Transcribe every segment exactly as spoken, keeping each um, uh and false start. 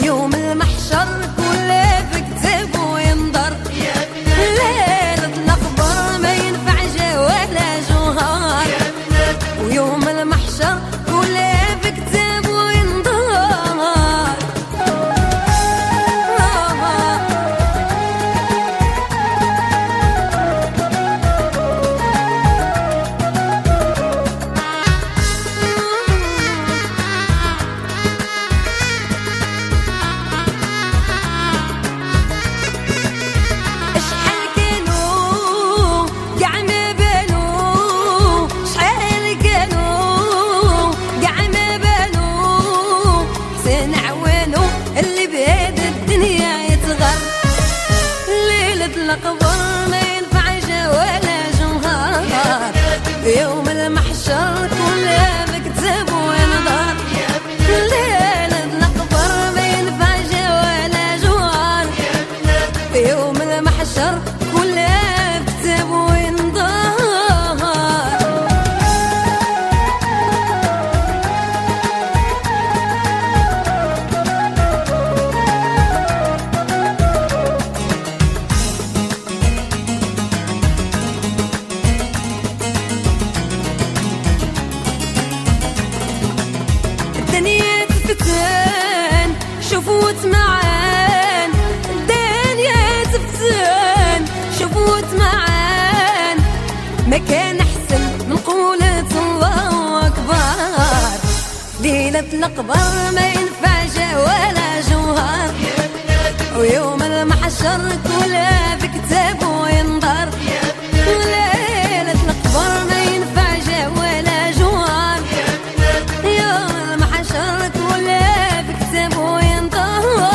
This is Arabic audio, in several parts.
ويوم المحشر كل في كتابه ينظر. ليلة الأخبار ما ينفع جا ولا جوهر، ويوم المحشر كل في كتابه ينظر. الأخبار ما ينفع جا ولا جوهر، يوم المحشر كلها بكتاب وينظر. ليلة الأخبار ما ينفع جا ولا جوهر، يوم المحشر كلها بكتاب وينظر. الدنيا تفتن شوفوا وتمعان، الدنيا تفتن شوفوا وتمعان. ما كان احسن من قولة الله اكبر. ليلة الأخبار ما ينفع جا ولا جوهر، ويوم المحشر كلها بكتاب وينظر. ليلة الأخبار ما ينفع جا ولا جوهر، يوم المحشر كلها بكتاب وينظر.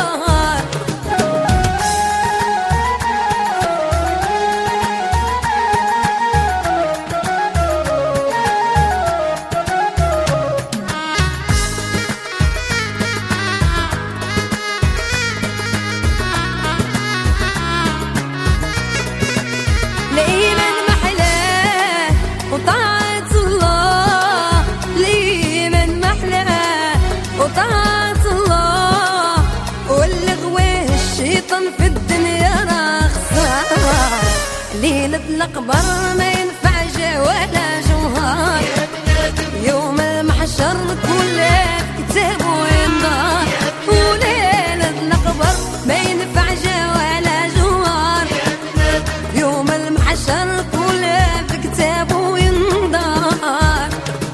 لإيمان محلاه وطاعة الله، لإيمان محلاه وطاعة الله. واللي غواه الشيطان في الدنيا راه خسار. ليلة الأخبار ما ينفع جا ولا جوهر، يوم المحشر كله كتاب وينظر. وليلة الأخبار ما ينفع جا ولا جوهر، يوم المحشر كله في كتاب وينظر.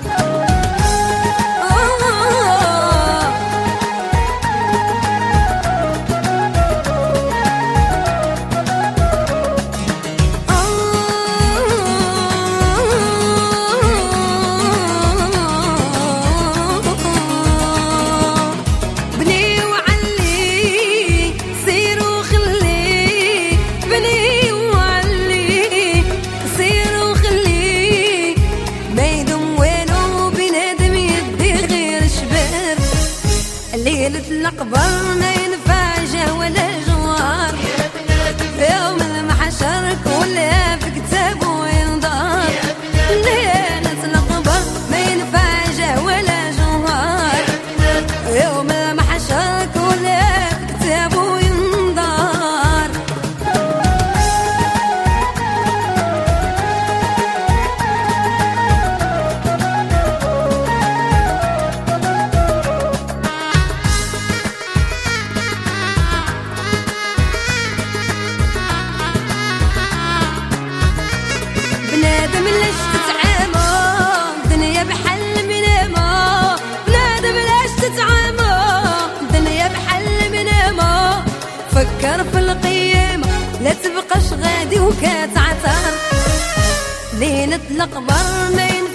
بني وعلي سير وخلي، بني وعلي سير وخلي. ما يدوم والو بنادم يدي غير شباب. ليلة الأخبار ما ينفع جا ولا جوهر، يوم المحشر كلها في كتاب وينظر. ليلة الأخبار ما ينفع جا ولا جوهر، يوم المحشر كلها في كتاب وينظر. بنادم ليش تتعامى الدنيا بحل منامة، بنادم ليش تتعامى الدنيا بحل منامة. فكر في القيامة لا تبقاش غادي وكاتعثر. ليلة الأخبار ما